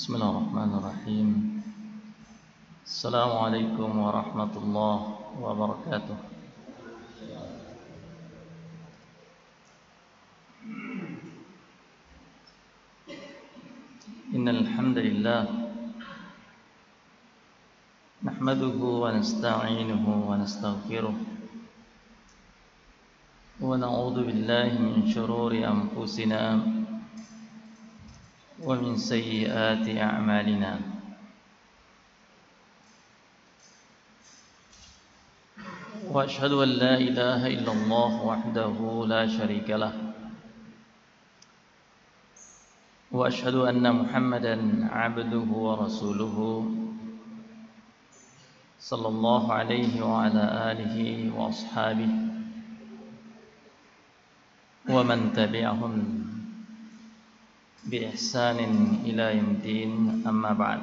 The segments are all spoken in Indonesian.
Bismillahirrahmanirrahim. Assalamualaikum warahmatullahi wabarakatuh. Innal hamdalillah nahmaduhu wa nasta'inuhu wa nastaghfiruh wa na'udzu billahi min shururi anfusina wa min sayyiati a'malina. Wa asyhadu an la ilaha illallah wahdahu la syarika lah. Wa asyhadu anna Muhammadan 'abduhu wa rasuluhu sallallahu alaihi wa ala alihi wa ashabihi wa man tabi'ahum bi ihsanin ila yaumil amma ba'd.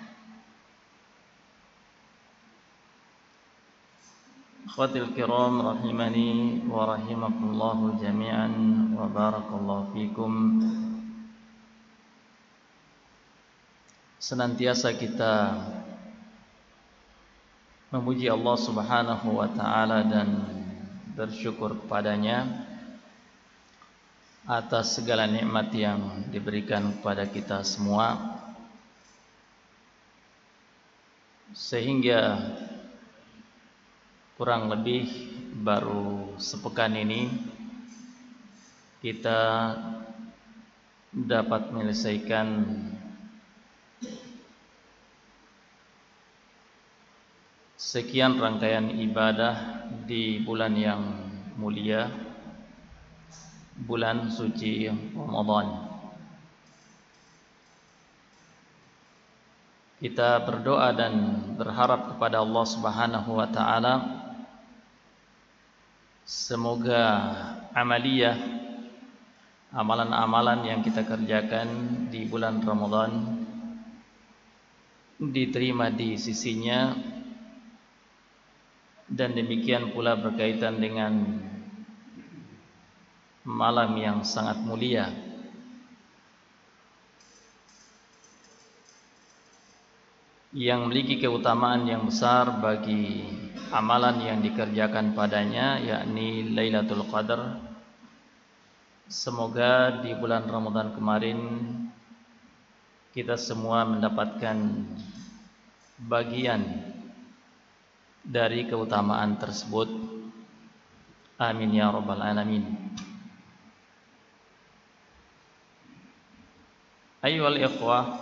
Akhwatil kiram rahimani wa rahimakumullah jami'an wa barakallahu fikum. Senantiasa kita memuji Allah Subhanahu wa taala dan bersyukur kepadanya atas segala nikmat yang diberikan kepada kita semua, sehingga kurang lebih baru sepekan ini kita dapat menyelesaikan sekian rangkaian ibadah di bulan yang mulia, bulan suci Ramadan. Kita berdoa dan berharap kepada Allah Subhanahu wa taala semoga amaliyah, amalan-amalan yang kita kerjakan di bulan Ramadan diterima di sisinya, dan demikian pula berkaitan dengan malam yang sangat mulia yang memiliki keutamaan yang besar bagi amalan yang dikerjakan padanya, yakni Lailatul Qadar. Semoga di bulan Ramadan kemarin kita semua mendapatkan bagian dari keutamaan tersebut. Amin ya rabbal alamin. Ayyuhal ikhwah,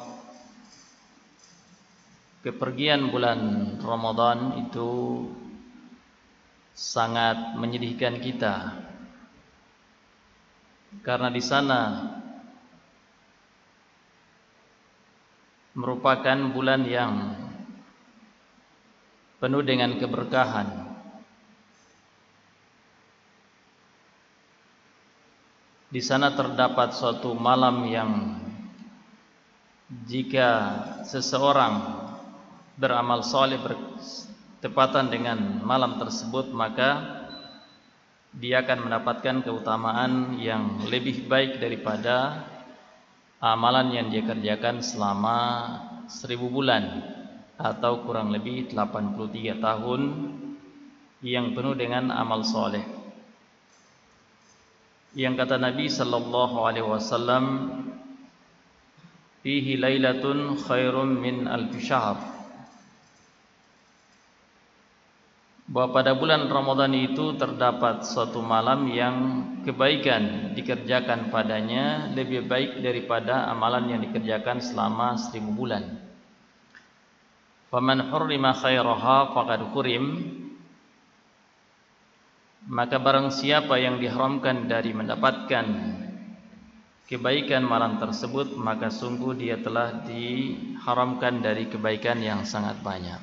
kepergian bulan Ramadan itu sangat menyedihkan kita, karena di sana merupakan bulan yang penuh dengan keberkahan. Di sana terdapat suatu malam yang jika seseorang beramal saleh bertepatan dengan malam tersebut, maka dia akan mendapatkan keutamaan yang lebih baik daripada amalan yang dia kerjakan selama 1000 bulan atau kurang lebih 83 tahun yang penuh dengan amal saleh. Yang kata Nabi sallallahu alaihi wasallam, fihi lailatun khairum min alfi syahr, bahwa pada bulan Ramadan itu terdapat suatu malam yang kebaikan dikerjakan padanya lebih baik daripada amalan yang dikerjakan selama 1000 bulan. Faman hurrima khairaha faqad hurim, maka barang siapa yang diharamkan dari mendapatkan kebaikan malam tersebut, maka sungguh dia telah diharamkan dari kebaikan yang sangat banyak.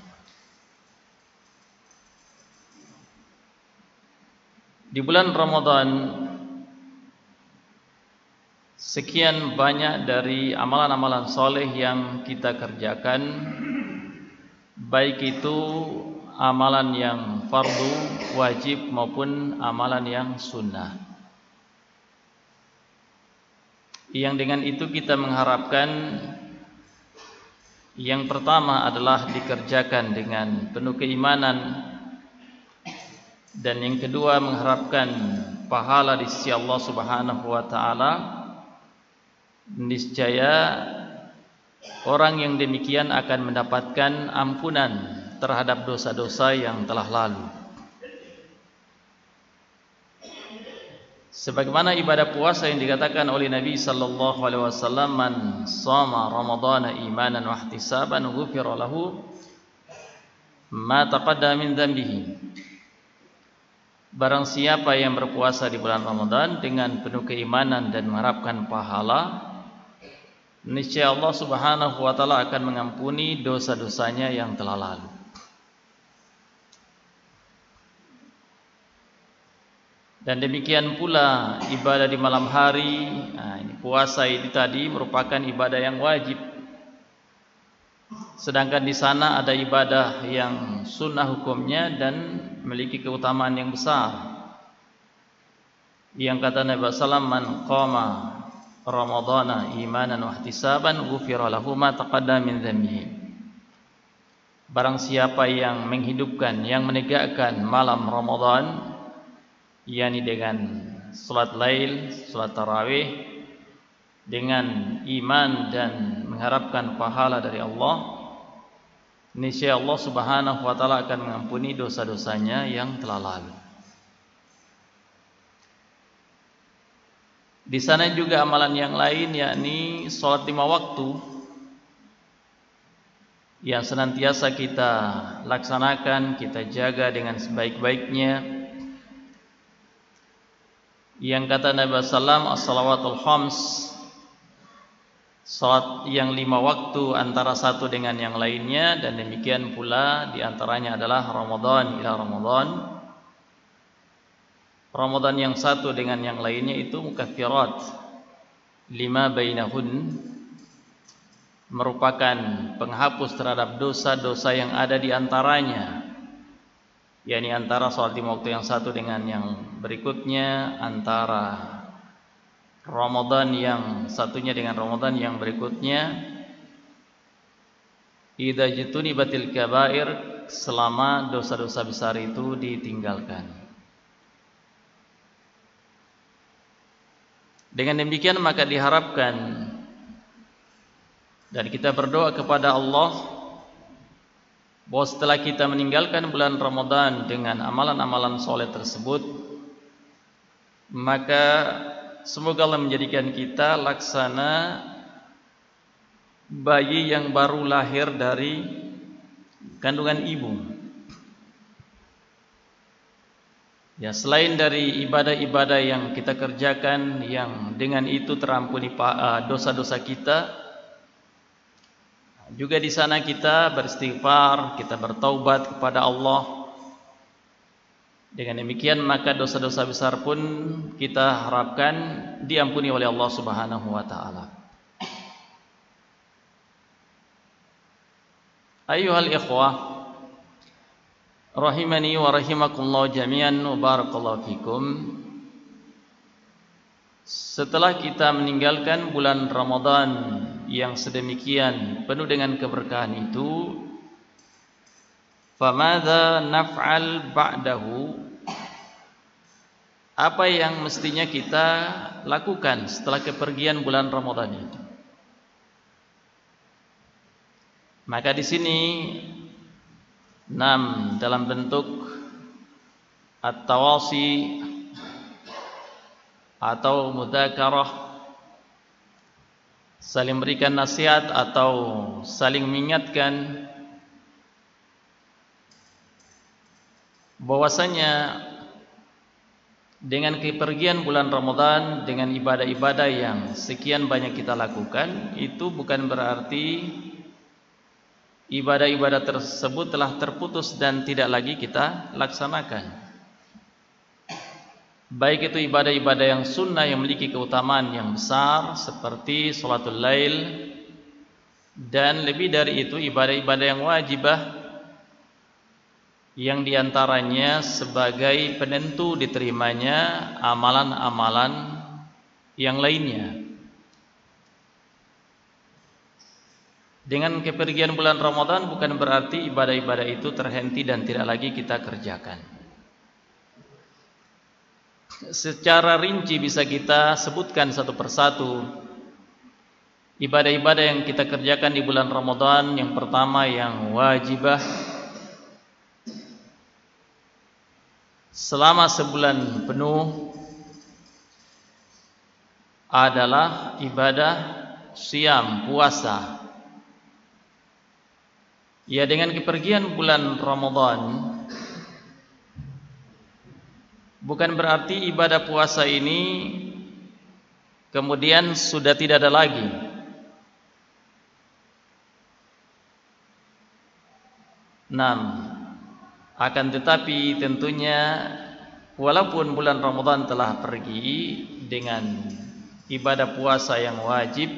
Di bulan Ramadan sekian banyak dari amalan-amalan soleh yang kita kerjakan, baik itu amalan yang fardu, wajib, maupun amalan yang sunnah. Yang dengan itu kita mengharapkan Yang pertama adalah dikerjakan dengan penuh keimanan, dan yang kedua mengharapkan pahala di sisi Allah Subhanahu wa taala. Niscaya orang yang demikian akan mendapatkan ampunan terhadap dosa-dosa yang telah lalu. Sebagaimana ibadah puasa yang dikatakan oleh Nabi sallallahu alaihi wasallam, "Man shama ramadhana imanan wa ihtisaban ghufira lahu ma taqaddama min dhanbihi." Barang siapa yang berpuasa di bulan Ramadan dengan penuh keimanan dan mengharapkan pahala, niscaya Allah Subhanahu wa taala akan mengampuni dosa-dosanya yang telah lalu. Dan demikian pula ibadah di malam hari. Ini puasa ini tadi merupakan ibadah yang wajib. Sedangkan di sana ada ibadah yang sunnah hukumnya dan memiliki keutamaan yang besar. Yang kata Nabi sallallahu alaihi wasallam, "Man qama Ramadhana imanan wa ihtisaban ghufira lahu ma taqaddama min dhanbihi." Barang siapa yang menghidupkan, yang menegakkan malam Ramadan, yakni dengan salat lail, salat tarawih, dengan iman dan mengharapkan pahala dari Allah, niscaya Allah Subhanahu wa taala akan mengampuni dosa-dosanya yang telah lalu. Di sana juga amalan yang lain, yakni salat 5 waktu yang senantiasa kita laksanakan, kita jaga dengan sebaik-baiknya. Yang kata Nabi sallallahu alaihi wasallam, "As-salawatul khams," salat yang 5 waktu antara satu dengan yang lainnya, dan demikian pula di antaranya adalah Ramadan ila Ramadan. Ramadan yang satu dengan yang lainnya itu mukaffirat lima bainahun, merupakan penghapus terhadap dosa-dosa yang ada di antaranya, yakni antara salat 5 waktu yang satu dengan yang berikutnya, antara Ramadan yang satunya dengan Ramadan yang berikutnya. Idza jutunibatil kabair, selama dosa-dosa besar itu ditinggalkan. Dengan demikian maka diharapkan, dan kita berdoa kepada Allah, bahwa setelah kita meninggalkan bulan Ramadan dengan amalan-amalan soleh tersebut, maka semoga Allah menjadikan kita laksana bayi yang baru lahir dari kandungan ibu. Ya, selain dari ibadah-ibadah yang kita kerjakan yang dengan itu terampuni dosa-dosa kita, juga di sana kita beristighfar, kita bertaubat kepada Allah. Dengan demikian maka dosa-dosa besar pun kita harapkan diampuni oleh Allah Subhanahu wa taala. Ayyuhal ikhwah rahimani wa rahimakumullah jami'an wa barakallahu fikum. Setelah kita meninggalkan bulan Ramadan yang sedemikian penuh dengan keberkahan itu, famadza naf'al ba'dahu, apa yang mestinya kita lakukan setelah kepergian bulan Ramadan itu? Maka di sini dalam bentuk at-tawasi atau mudzakarah, saling berikan nasihat atau saling mengingatkan bahwasanya dengan kepergian bulan Ramadan, dengan ibadah-ibadah yang sekian banyak kita lakukan, itu bukan berarti ibadah-ibadah tersebut telah terputus dan tidak lagi kita laksanakan. Baik itu ibadah-ibadah yang sunnah yang memiliki keutamaan yang besar seperti sholatul lail, dan lebih dari itu ibadah-ibadah yang wajibah yang diantaranya sebagai penentu diterimanya amalan-amalan yang lainnya. Dengan kepergian bulan Ramadan bukan berarti ibadah-ibadah itu terhenti dan tidak lagi kita kerjakan. Secara rinci bisa kita sebutkan satu persatu ibadah-ibadah yang kita kerjakan di bulan Ramadan. Yang pertama yang wajibah selama sebulan penuh adalah ibadah siam, puasa. Ya, dengan kepergian bulan Ramadan bukan berarti ibadah puasa ini kemudian sudah tidak ada lagi. Akan tetapi tentunya walaupun bulan Ramadan telah pergi dengan ibadah puasa yang wajib,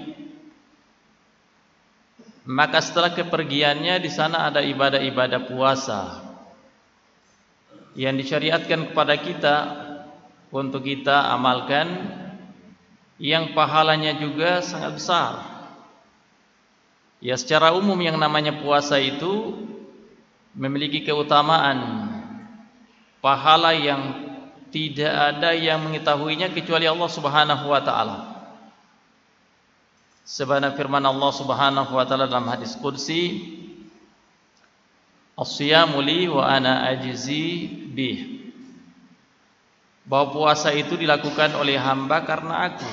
maka setelah kepergiannya di sana ada ibadah-ibadah puasa yang disyariatkan kepada kita untuk kita amalkan, yang pahalanya juga sangat besar. Ya, secara umum yang namanya puasa itu memiliki keutamaan, pahala yang tidak ada yang mengetahuinya kecuali Allah Subhanahu wa taala. Sebagaimana firman Allah Subhanahu wa taala dalam hadis qudsi, "As-siyamu li wa ana ajzi bih." Bahwa puasa itu dilakukan oleh hamba karena aku,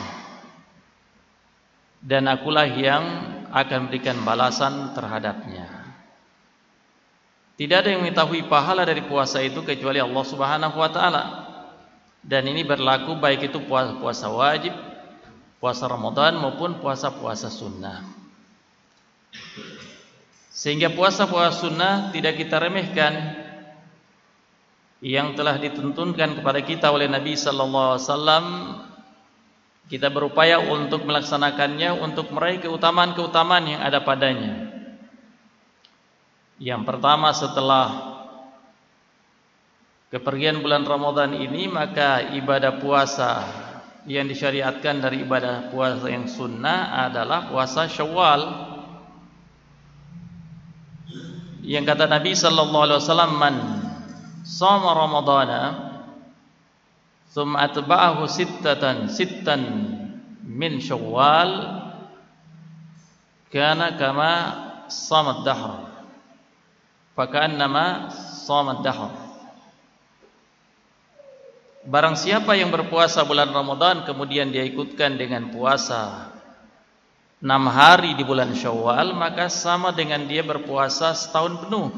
dan akulah yang akan memberikan balasan terhadapnya. Tidak ada yang mengetahui pahala dari puasa itu kecuali Allah Subhanahu wa taala. Dan ini berlaku baik itu puasa wajib, puasa Ramadan maupun puasa-puasa sunnah. Sehingga puasa-puasa sunnah tidak kita remehkan, yang telah dituntunkan kepada kita oleh Nabi sallallahu alaihi wasallam. Kita berupaya untuk melaksanakannya, untuk meraih keutamaan-keutamaan yang ada padanya. Yang pertama, setelah kepergian bulan Ramadan ini, maka ibadah puasa yang disyariatkan dari ibadah puasa yang sunnah adalah puasa Syawal. Yang kata Nabi sallallahu alaihi wasallam, "Man shoma Ramadana tsumma atba'ahu sittan min Syawal kana kama shama ad-dahr." Faka'annama shoma ad-dahr. Barang siapa yang berpuasa bulan Ramadan kemudian dia ikutkan dengan puasa 6 hari di bulan Syawal, maka sama dengan dia berpuasa setahun penuh.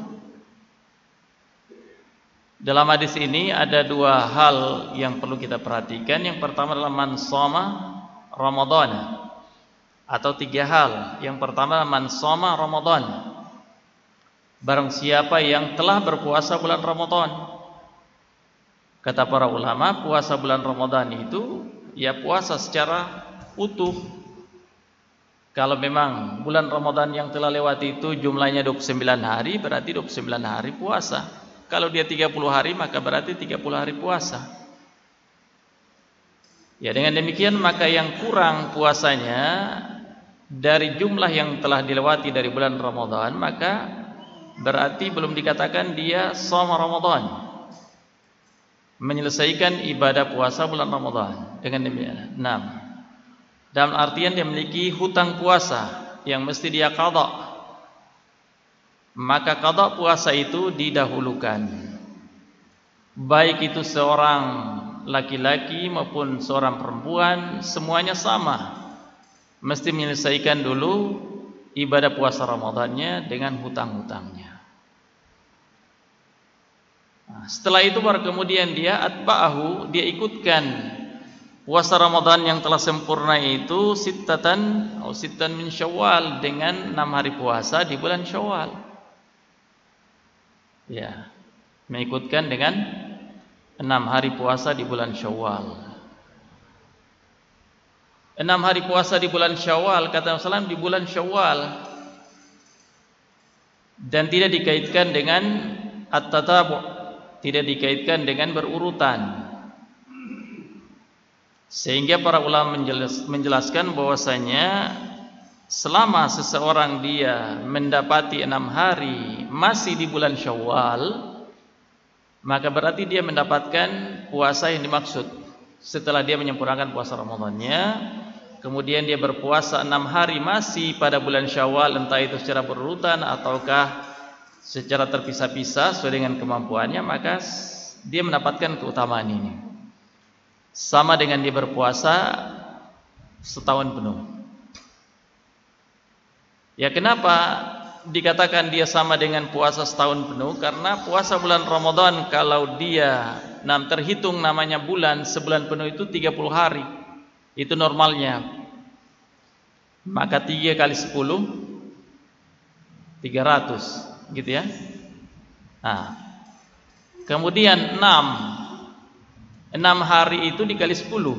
Dalam hadis ini ada 2 hal yang perlu kita perhatikan. Yang pertama adalah man shoma Ramadan, atau 3 hal. Yang pertama man shoma Ramadan, barang siapa yang telah berpuasa bulan Ramadan. Kata para ulama, puasa bulan Ramadan itu ya puasa secara utuh. Kalau memang bulan Ramadan yang telah lewat itu jumlahnya 29 hari, berarti 29 hari puasa. Kalau dia 30 hari, maka berarti 30 hari puasa. Ya, dengan demikian maka yang kurang puasanya dari jumlah yang telah dilewati dari bulan Ramadan, maka berarti belum dikatakan dia shoma Ramadan, menyelesaikan ibadah puasa bulan Ramadan. Dengan demikian, dalam artian dia memiliki hutang puasa yang mesti dia qadha, maka qadha puasa itu didahulukan. Baik itu seorang laki-laki maupun seorang perempuan, semuanya sama, mesti menyelesaikan dulu ibadah puasa Ramadannya dengan hutang-hutangnya. Setelah itu baru kemudian dia atba'ahu, dia ikutkan puasa Ramadan yang telah sempurna itu sittan min Syawal, dengan 6 hari puasa di bulan Syawal. Ya, mengikutkan dengan 6 hari puasa di bulan Syawal. 6 hari puasa di bulan Syawal, kata Rasulullah, di bulan Syawal, dan tidak dikaitkan dengan at-tatabu', tidak dikaitkan dengan berurutan. Sehingga para ulama menjelaskan bahwasanya selama seseorang dia mendapati 6 hari masih di bulan Syawal, maka berarti dia mendapatkan puasa yang dimaksud. Setelah dia menyempurnakan puasa Ramadannya, kemudian dia berpuasa 6 hari masih pada bulan Syawal, entah itu secara berurutan ataukah secara terpisah-pisah sesuai dengan kemampuannya, maka dia mendapatkan keutamaan ini. Sama dengan dia berpuasa setahun penuh. Ya, kenapa dikatakan dia sama dengan puasa setahun penuh? Karena puasa bulan Ramadan kalau dia terhitung namanya bulan, sebulan penuh itu 30 hari. Itu normalnya. Maka 3 kali 10 300 gitu ya. Nah, kemudian 6 hari itu dikali 10.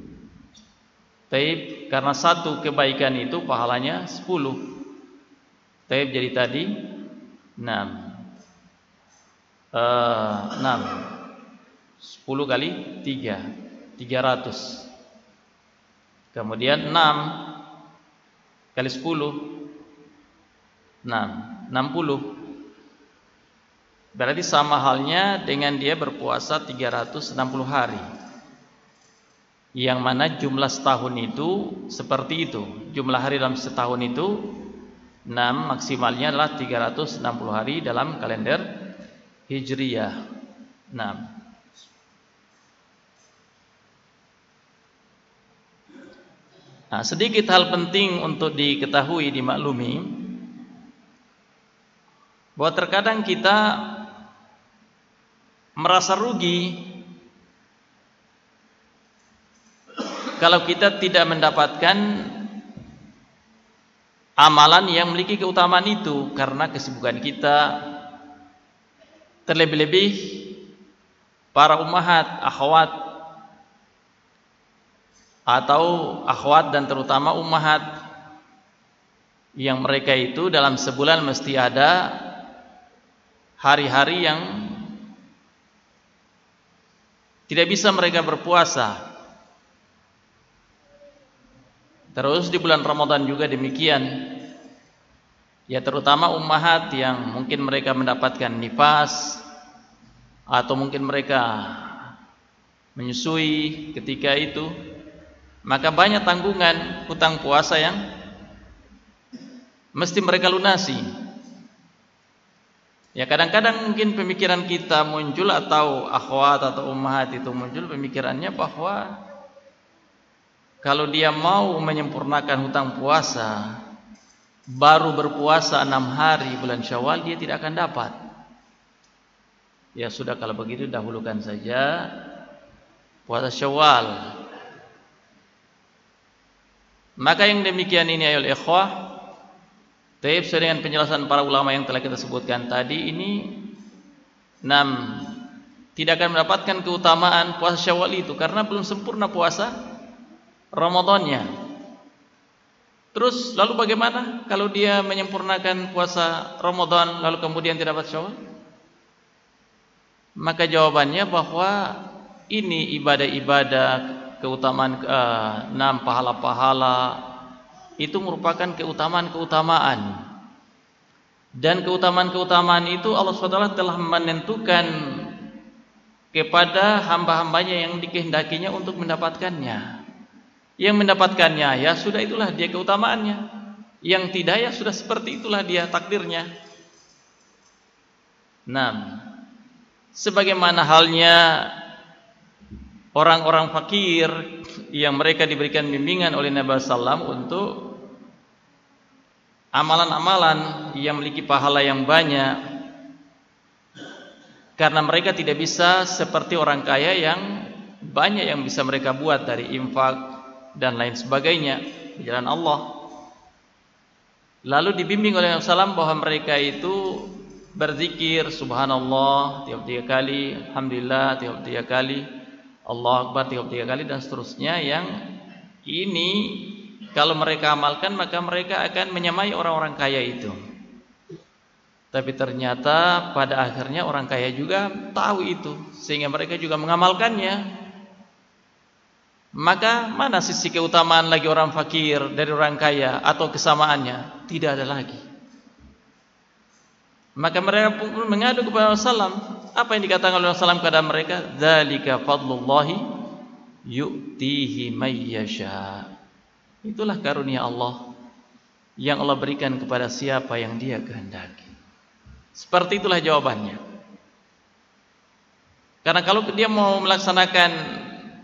Taib, karena satu kebaikan itu pahalanya 10. Taib, jadi tadi 6 10 kali 3 300. Kemudian 6 kali 10 60. Berarti sama halnya dengan dia berpuasa 360 hari. Yang mana jumlah setahun itu seperti itu. Jumlah hari dalam setahun itu 6, maksimalnya adalah 360 hari dalam kalender Hijriyah. 6. Nah, sedikit hal penting untuk diketahui, dimaklumi, bahwa terkadang kita merasa rugi kalau kita tidak mendapatkan amalan yang memiliki keutamaan itu karena kesibukan kita. Terlebih-lebih para ummahat, akhwat, atau akhwat dan terutama ummahat, yang mereka itu dalam sebulan mesti ada hari-hari yang tidak bisa mereka berpuasa. Terus di bulan Ramadan juga demikian. Ya, terutama ummahat yang mungkin mereka mendapatkan nifas atau mungkin mereka menyusui ketika itu, maka banyak tanggungan hutang puasa yang mesti mereka lunasi. Ya, kadang-kadang mungkin pemikiran kita muncul, atau akhwat atau ummahat itu muncul pemikirannya bahwa kalau dia mau menyempurnakan hutang puasa, baru berpuasa 6 hari bulan Syawal, dia tidak akan dapat. Ya sudah, kalau begitu dahulukan saja puasa Syawal. Maka yang demikian ini ayol ikhwah, taib, sesuai dengan penjelasan para ulama yang telah kita sebutkan tadi, ini 6 tidak akan mendapatkan keutamaan puasa Syawal itu karena belum sempurna puasa Ramadannya. Terus lalu bagaimana kalau dia menyempurnakan puasa Ramadan lalu kemudian tidak dapat Syawal? Maka jawabannya bahwa ini ibadah-ibadah, keutamaan 6 pahala-pahala itu merupakan keutamaan-keutamaan. Dan keutamaan-keutamaan itu Allah SWT telah menentukan kepada hamba-hambanya yang dikehendakinya untuk mendapatkannya. Yang mendapatkannya, ya sudah, itulah dia keutamaannya. Yang tidak, ya sudah, seperti itulah dia takdirnya. Nah, sebagaimana halnya orang-orang fakir yang mereka diberikan bimbingan oleh Nabi SAW untuk amalan-amalan yang memiliki pahala yang banyak, karena mereka tidak bisa seperti orang kaya yang banyak yang bisa mereka buat dari infak dan lain sebagainya di jalan Allah. Lalu dibimbing oleh Nabi SAW bahwa mereka itu berzikir subhanallah tiap 3 kali, alhamdulillah tiap 3 kali, Allah Akbar tiap 3 kali, dan seterusnya. Yang ini kalau mereka amalkan maka mereka akan menyamai orang-orang kaya itu. Tapi ternyata pada akhirnya orang kaya juga tahu itu, sehingga mereka juga mengamalkannya. Maka mana sisi keutamaan lagi orang fakir dari orang kaya atau kesamaannya? Tidak ada lagi. Maka mereka pun mengadu kepada Rasulullah. Apa yang dikatakan oleh Rasulullah kepada mereka? Dzalika fadlullahi yu'tihi may yasha. Itulah karunia Allah yang Allah berikan kepada siapa yang Dia kehendaki. Seperti itulah jawabannya. Karena kalau dia mau melaksanakan,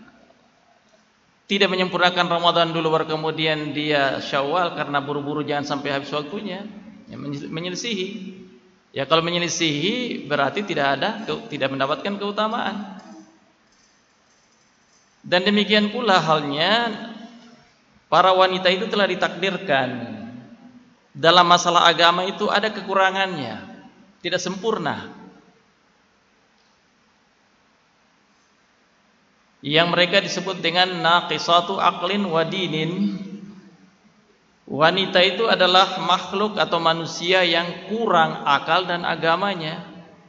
tidak menyempurnakan Ramadan dulu baru kemudian dia Syawal karena buru-buru jangan sampai habis waktunya, ya menyelisihi. Ya kalau menyelisihi berarti tidak mendapatkan keutamaan. Dan demikian pula halnya para wanita itu telah ditakdirkan dalam masalah agama itu ada kekurangannya, tidak sempurna. Yang mereka disebut dengan naqisatu aqlin wa dinin. Wanita itu adalah makhluk atau manusia yang kurang akal dan agamanya.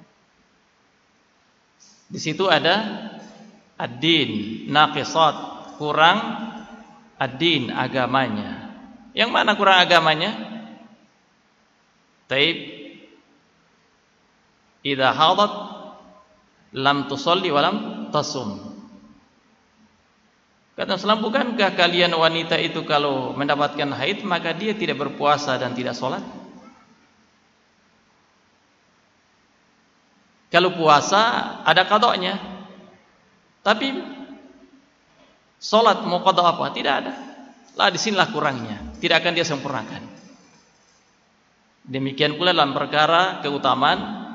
Di situ ada ad-din, naqisat, kurang ad-din, agamanya. Yang mana kurang agamanya? Taib idza hadat lam tusalli wa lam tasum. Kata Rasulullah, bukankah kalian wanita itu kalau mendapatkan haid maka dia tidak berpuasa dan tidak sholat? Kalau puasa ada qadanya, tapi sholat mau qada apa? Tidak ada. Lah disinilah kurangnya, tidak akan dia sempurnakan. Demikian pula dalam perkara keutamaan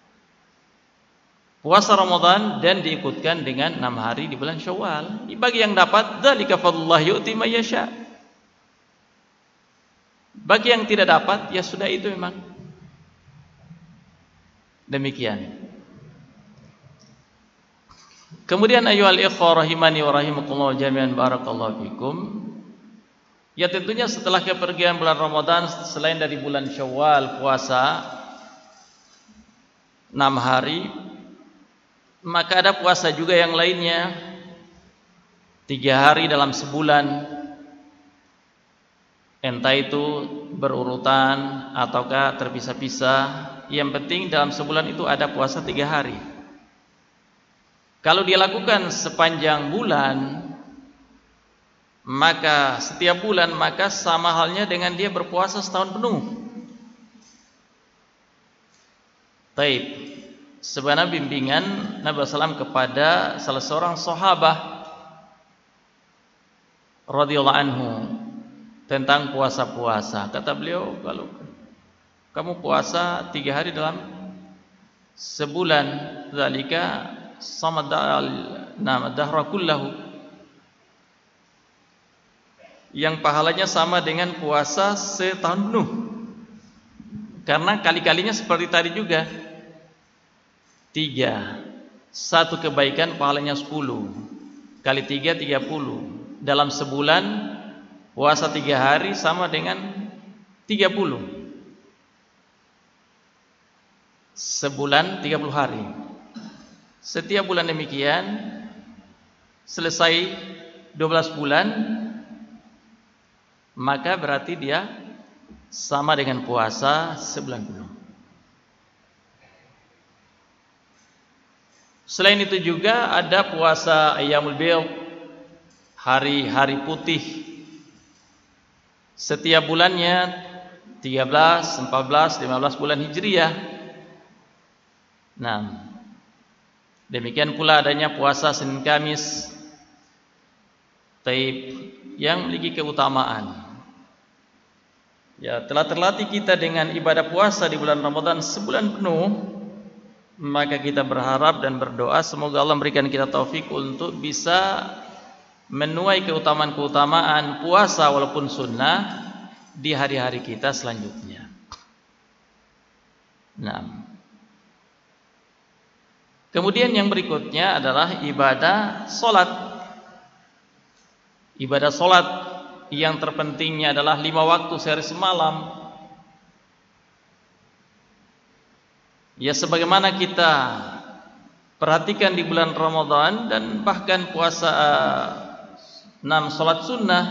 puasa Ramadan dan diikutkan dengan 6 hari di bulan Syawal. Bagi yang dapat, dzalika fadlullah yu'ti may yasha. Bagi yang tidak dapat, ya sudah itu memang. Demikian. Kemudian ayyuhal ikhwah rahimani wa rahimakumullah jami'an barakallahu fikum. Ya tentunya setelah kepergian bulan Ramadan, selain dari bulan Syawal puasa 6 hari, maka ada puasa juga yang lainnya 3 hari dalam sebulan. Entah itu berurutan ataukah terpisah-pisah, yang penting dalam sebulan itu ada puasa 3 hari. Kalau dia lakukan sepanjang bulan, maka setiap bulan maka sama halnya dengan dia berpuasa setahun penuh. Taib. Sebenarnya bimbingan Nabi SAW kepada salah seorang sahabat radhiyallahu anhu tentang puasa-puasa. Kata beliau, kalau kamu puasa 3 hari dalam sebulan, zalika sama dahra kullahu, yang pahalanya sama dengan puasa setahun penuh. Karena kali-kalinya seperti tadi juga, 3, 1 kebaikan pahalanya 10, kali 3 30. Dalam sebulan puasa 3 hari sama dengan 30. Sebulan 30 hari. Setiap bulan demikian, selesai 12 bulan, maka berarti dia sama dengan puasa sebulan penuh. Selain itu juga ada puasa Ayyamul Bid, hari-hari putih. Setiap bulannya 13, 14, 15 bulan Hijriah. Nah, demikian pula adanya puasa Senin Kamis, taib, yang memiliki keutamaan. Ya, telah terlatih kita dengan ibadah puasa di bulan Ramadan sebulan penuh, maka kita berharap dan berdoa semoga Allah memberikan kita taufik untuk bisa menuai keutamaan-keutamaan puasa walaupun sunnah di hari-hari kita selanjutnya. Nah, kemudian yang berikutnya adalah ibadah solat. Ibadah solat yang terpentingnya adalah 5 waktu sehari semalam. Ya sebagaimana kita perhatikan di bulan Ramadan dan bahkan puasa Salat sunnah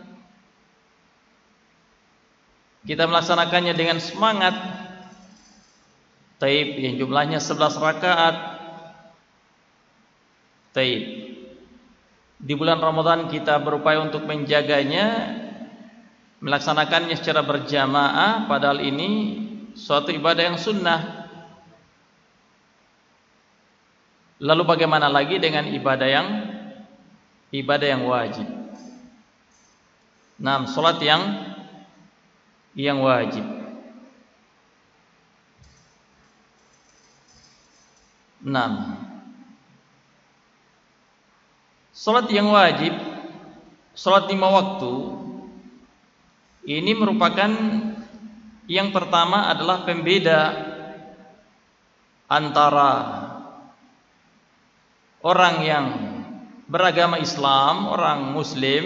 kita melaksanakannya dengan semangat. Taib yang jumlahnya 11 rakaat. Taib. Di bulan Ramadan kita berupaya untuk menjaganya, melaksanakannya secara berjamaah, padahal ini suatu ibadah yang sunnah. Lalu bagaimana lagi dengan ibadah yang wajib? Salat yang wajib. Salat yang wajib, salat 5 waktu, ini merupakan yang pertama adalah pembeda antara orang yang beragama Islam, orang Muslim,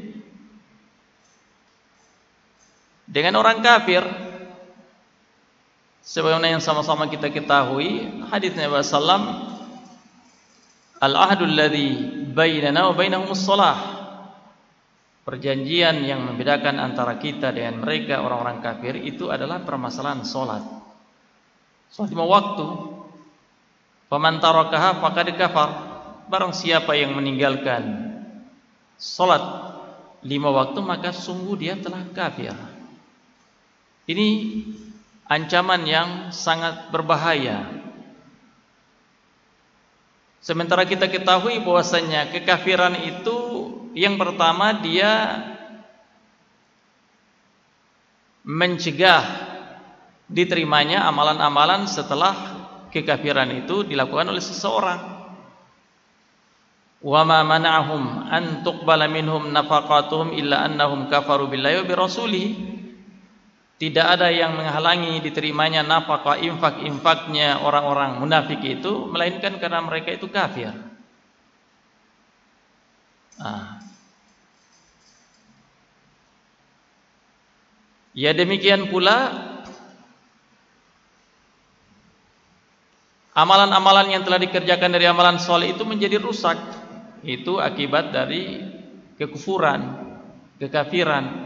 dengan orang kafir. Sebagaimana yang sama-sama kita ketahui, hadis Nabi sallallahu al-ahdul ladzi bainana wa bainahumus shalah. Perjanjian yang membedakan antara kita dengan mereka orang-orang kafir itu adalah permasalahan salat. Salat 5 waktu. Faman tarakaha faqad kafar. Barang siapa yang meninggalkan salat 5 waktu maka sungguh dia telah kafir. Ini ancaman yang sangat berbahaya. Sementara kita ketahui bahwasanya kekafiran itu yang pertama dia mencegah diterimanya amalan-amalan setelah kekafiran itu dilakukan oleh seseorang. Wa ma mana'ahum an tuqbala minhum nafaqatuhum illa annahum kafaru billahi wa bi rasulih. Tidak ada yang menghalangi diterimanya nafkah infak-infaknya orang-orang munafik itu melainkan karena mereka itu kafir. Ya demikian pula amalan-amalan yang telah dikerjakan dari amalan soleh itu menjadi rusak. Itu akibat dari kekufuran, kekafiran.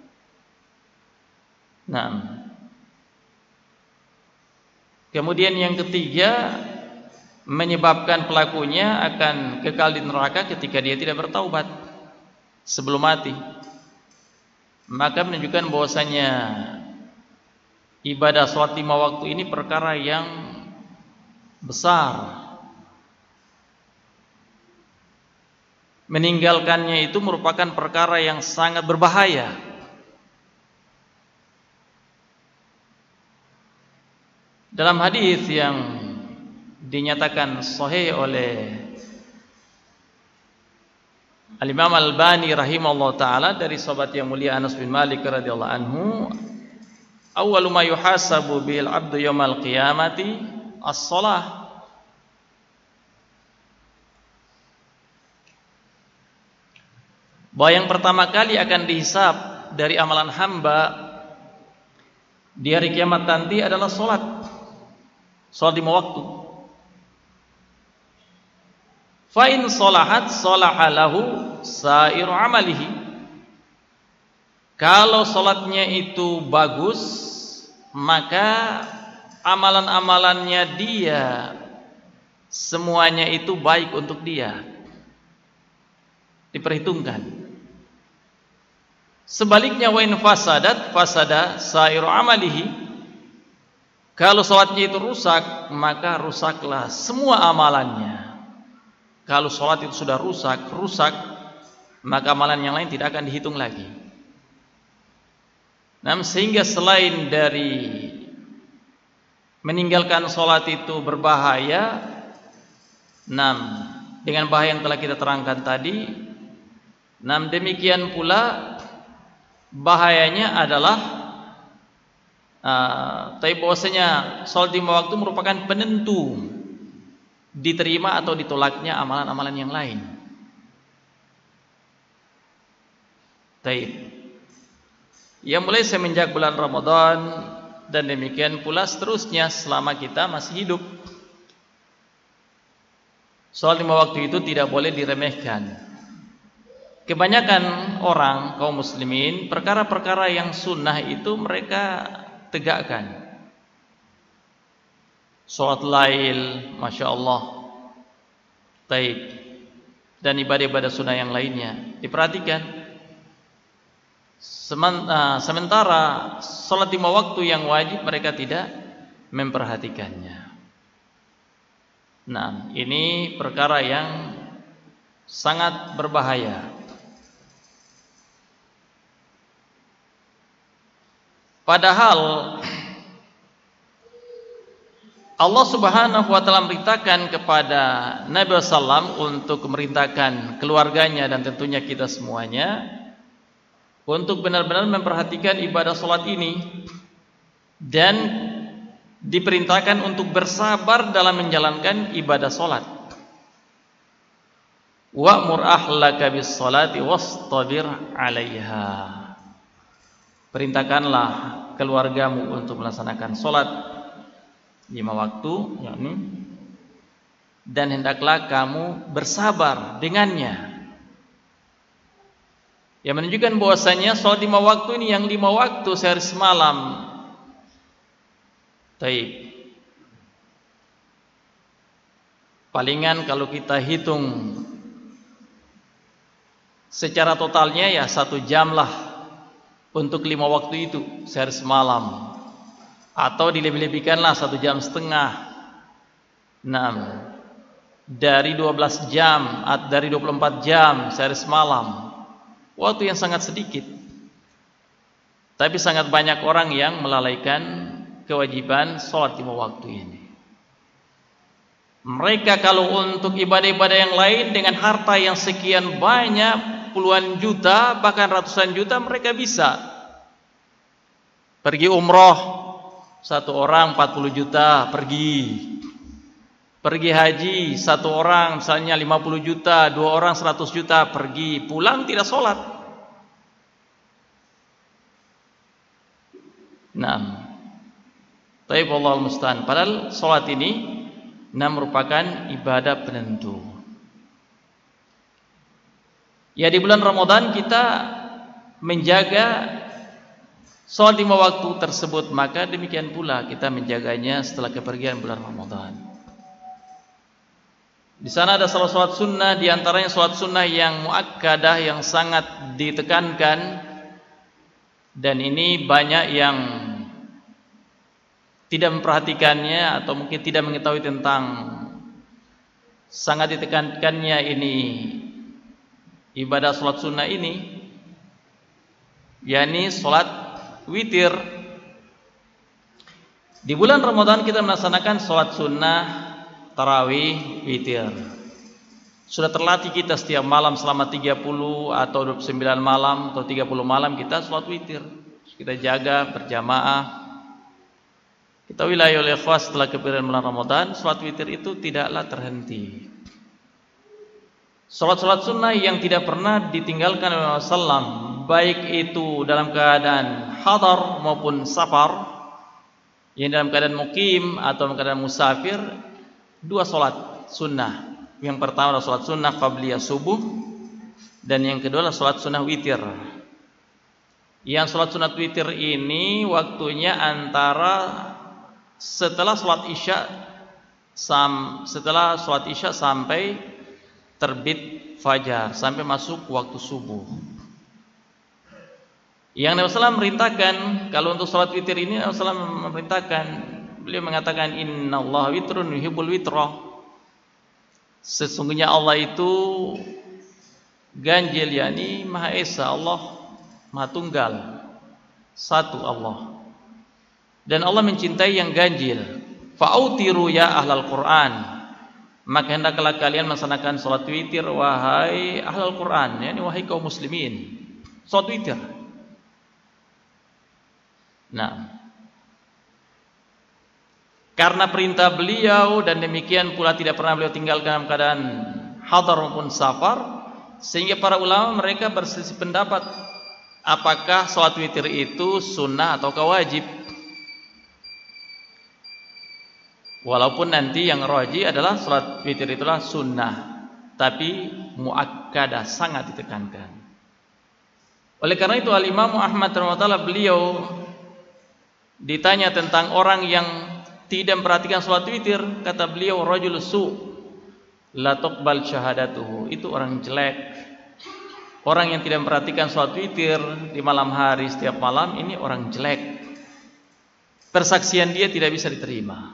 Kemudian yang ketiga, menyebabkan pelakunya akan kekal di neraka ketika dia tidak bertaubat sebelum mati. Maka menunjukkan bahwasanya ibadah salat 5 waktu ini perkara yang besar. Meninggalkannya itu merupakan perkara yang sangat berbahaya. Dalam hadis yang dinyatakan sahih oleh Al-Imam Al-Albani rahimahullah taala dari sahabat yang mulia Anas bin Malik radhiyallahu anhu, awwalu ma yuhasabu bil 'abdu yaumal qiyamati as-shalah. Bahwa yang pertama kali akan dihisab dari amalan hamba di hari kiamat nanti adalah salat. Salat 5 waktu. Fa in salahat salaha lahu sairu amalihi. Kalau salatnya itu bagus, maka amalan-amalannya dia semuanya itu baik untuk dia. Diperhitungkan. Sebaliknya wa in fasadat fasada sairu amalihi. Kalau salatnya itu rusak, maka rusaklah semua amalannya. Kalau salat itu sudah rusak, maka amalan yang lain tidak akan dihitung lagi. Sehingga selain dari meninggalkan salat itu berbahaya, dengan bahaya yang telah kita terangkan tadi, demikian pula bahayanya adalah tapi bahwasanya salat 5 waktu merupakan penentu diterima atau ditolaknya amalan-amalan yang lain. Yang mulai semenjak bulan Ramadan dan demikian pula seterusnya selama kita masih hidup. Salat 5 waktu itu tidak boleh diremehkan. kebanyakan orang kaum muslimin perkara-perkara yang sunnah itu mereka tegakkan. Salat lail, Masya Allah, taib, dan ibadah-ibadah sunnah yang lainnya diperhatikan. Sementara salat 5 waktu yang wajib mereka tidak memperhatikannya. Nah, ini perkara yang sangat berbahaya. Padahal Allah Subhanahu wa taala memerintahkan kepada Nabi sallam untuk memerintahkan keluarganya dan tentunya kita semuanya untuk benar-benar memperhatikan ibadah salat ini, dan diperintahkan untuk bersabar dalam menjalankan ibadah salat. Wa'mur ahlaka bis salati wastabir 'alaiha. Perintahkanlah keluargamu untuk melaksanakan salat 5 waktu, yakni, dan hendaklah kamu bersabar dengannya. Yang menunjukkan bahwasanya salat 5 waktu ini yang 5 waktu sehari semalam. Taib. Palingan kalau kita hitung secara totalnya ya 1 jam lah untuk 5 waktu itu sehari semalam, atau dilebih-lebihkanlah 1,5 jam. Nah, dari 12 jam atau dari 24 jam sehari semalam, waktu yang sangat sedikit. Tapi sangat banyak orang yang melalaikan kewajiban sholat 5 waktu ini. Mereka kalau untuk ibadah-ibadah yang lain dengan harta yang sekian banyak, puluhan juta bahkan ratusan juta, mereka bisa pergi umroh, 1 orang 40 juta pergi haji, 1 orang misalnya 50 juta, 2 orang 100 juta pergi, pulang tidak sholat. Nah, taib, Allah al-musta'an. Padahal sholat ini merupakan ibadah penentu. Ya, di bulan Ramadan kita menjaga sholat 5 waktu tersebut, maka demikian pula kita menjaganya setelah kepergian bulan Ramadan. Di sana ada sholat sunnah, di antaranya sholat sunnah yang muakkadah, yang sangat ditekankan, dan ini banyak yang tidak memperhatikannya atau mungkin tidak mengetahui tentang sangat ditekankannya ini ibadah sholat sunnah ini, yakni sholat witir. Di bulan Ramadan kita melaksanakan sholat sunnah tarawih witir. Sudah terlatih kita setiap malam selama 30 atau 29 malam atau 30 malam kita sholat witir. Kita jaga berjamaah. Kita wilayah oleh ikhwas setelah kepergian bulan Ramadan, sholat witir itu tidaklah terhenti. Sholat-sholat sunnah yang tidak pernah ditinggalkan oleh Rasulullah, baik itu dalam keadaan hadar maupun safar, yang dalam keadaan mukim atau dalam keadaan musafir, 2 sholat sunnah. Yang pertama adalah sholat sunnah qabliyah subuh, dan yang kedua adalah sholat sunnah witir. Yang sholat sunnah witir ini waktunya antara setelah sholat isya sampai terbit fajar, sampai masuk waktu subuh. Yang Nabi SAW merintahkan, kalau untuk sholat witir ini Nabi SAW memerintahkan, beliau mengatakan innallaha witrun yuhibbul witra. Sesungguhnya Allah itu ganjil, yakni Maha Esa, Allah Maha Tunggal, satu Allah. Dan Allah mencintai yang ganjil. Fa'autiru ya ahlal Quran, maka hendaklah kalian melaksanakan salat witir wahai ahlul Quran, yakni wahai kaum muslimin. Salat witir. Nah, karena perintah beliau dan demikian pula tidak pernah beliau tinggalkan dalam keadaan hadar maupun safar, sehingga para ulama mereka berselisih pendapat apakah salat witir itu sunnah atau wajib. Walaupun nanti yang rajih adalah salat witir itulah sunnah, tapi muakkadah, sangat ditekankan. Oleh karena itu Al-Imam Ahmad rahimahullah, beliau ditanya tentang orang yang tidak memperhatikan salat witir, kata beliau rajul su la tuqbal syahadatuhu, itu orang jelek. Orang yang tidak memperhatikan salat witir di malam hari setiap malam, ini orang jelek. Persaksian dia tidak bisa diterima.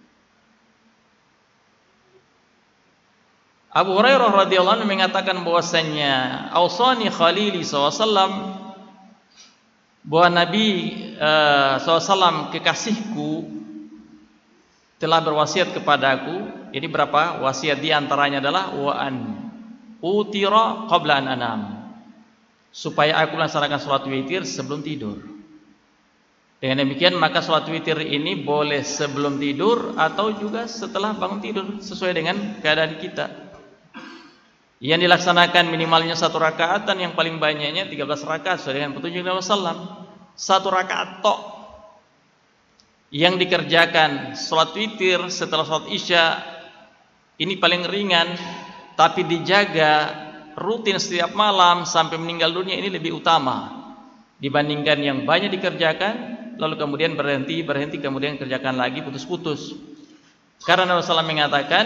Abu Hurairah radhiyallahu anhu mengatakan bahwasanya ausani khalili SAW, bahwa Nabi SAW kekasihku telah berwasiat kepadaku. Ini berapa wasiat? Di antaranya adalah wa an utira qabla an anam, supaya aku melaksanakan salat witir sebelum tidur. Dengan demikian maka salat witir ini boleh sebelum tidur atau juga setelah bangun tidur, sesuai dengan keadaan kita. Yang dilaksanakan minimalnya 1 rakaat dan yang paling banyaknya 13 rakaat sesuai dengan petunjuk Nabi sallallahu. 1 rakaat tok yang dikerjakan salat witir setelah salat Isya ini paling ringan, tapi dijaga rutin setiap malam sampai meninggal dunia ini lebih utama dibandingkan yang banyak dikerjakan lalu kemudian berhenti kemudian kerjakan lagi putus-putus. Karena Nabi sallallahu mengatakan,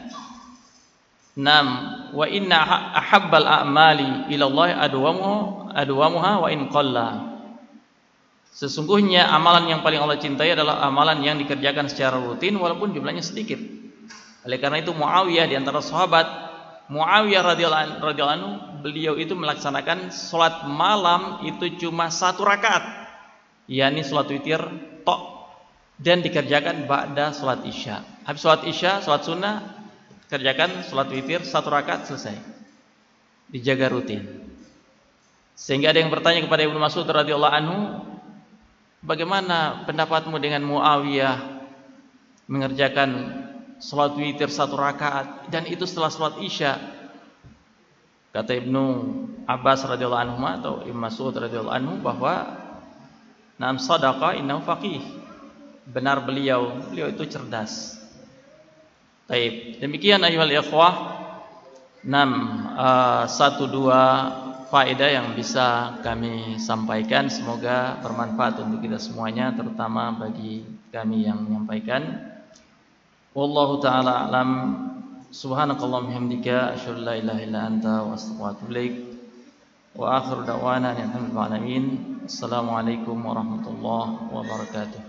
nam wa inna ahabbal a'mali ila Allah adwamuha wa in qalla. Sesungguhnya amalan yang paling Allah cintai adalah amalan yang dikerjakan secara rutin walaupun jumlahnya sedikit. Oleh karena itu Muawiyah di antara sahabat, Muawiyah radhiyallahu anhu, beliau itu melaksanakan salat malam itu cuma 1 rakaat, yakni salat witir tok, dan dikerjakan ba'da salat Isya. Habis salat Isya, salat sunnah, kerjakan salat witir 1 rakaat, selesai. Dijaga rutin. Sehingga ada yang bertanya kepada Ibnu Mas'ud radhiyallahu anhu, bagaimana pendapatmu dengan Muawiyah mengerjakan salat witir 1 rakaat dan itu setelah salat Isya? Kata Ibnu Abbas radhiyallahu anhu atau Ibnu Mas'ud radhiyallahu anhu bahwa nam sadaqa innahu faqih. Benar beliau itu cerdas. Baik, demikian ayuhal ikhwah, 1-2 faedah yang bisa kami sampaikan, semoga bermanfaat untuk kita semuanya, terutama bagi kami yang menyampaikan. Wallahu taala alam. Subhanakallahumma hamdika asyhadu an la ilaha illa anta wa astaghfiruka wa atubu ilaik. Wa akhiru da'wana alhamdulillahi rabbil alamin. Assalamualaikum warahmatullahi wabarakatuh.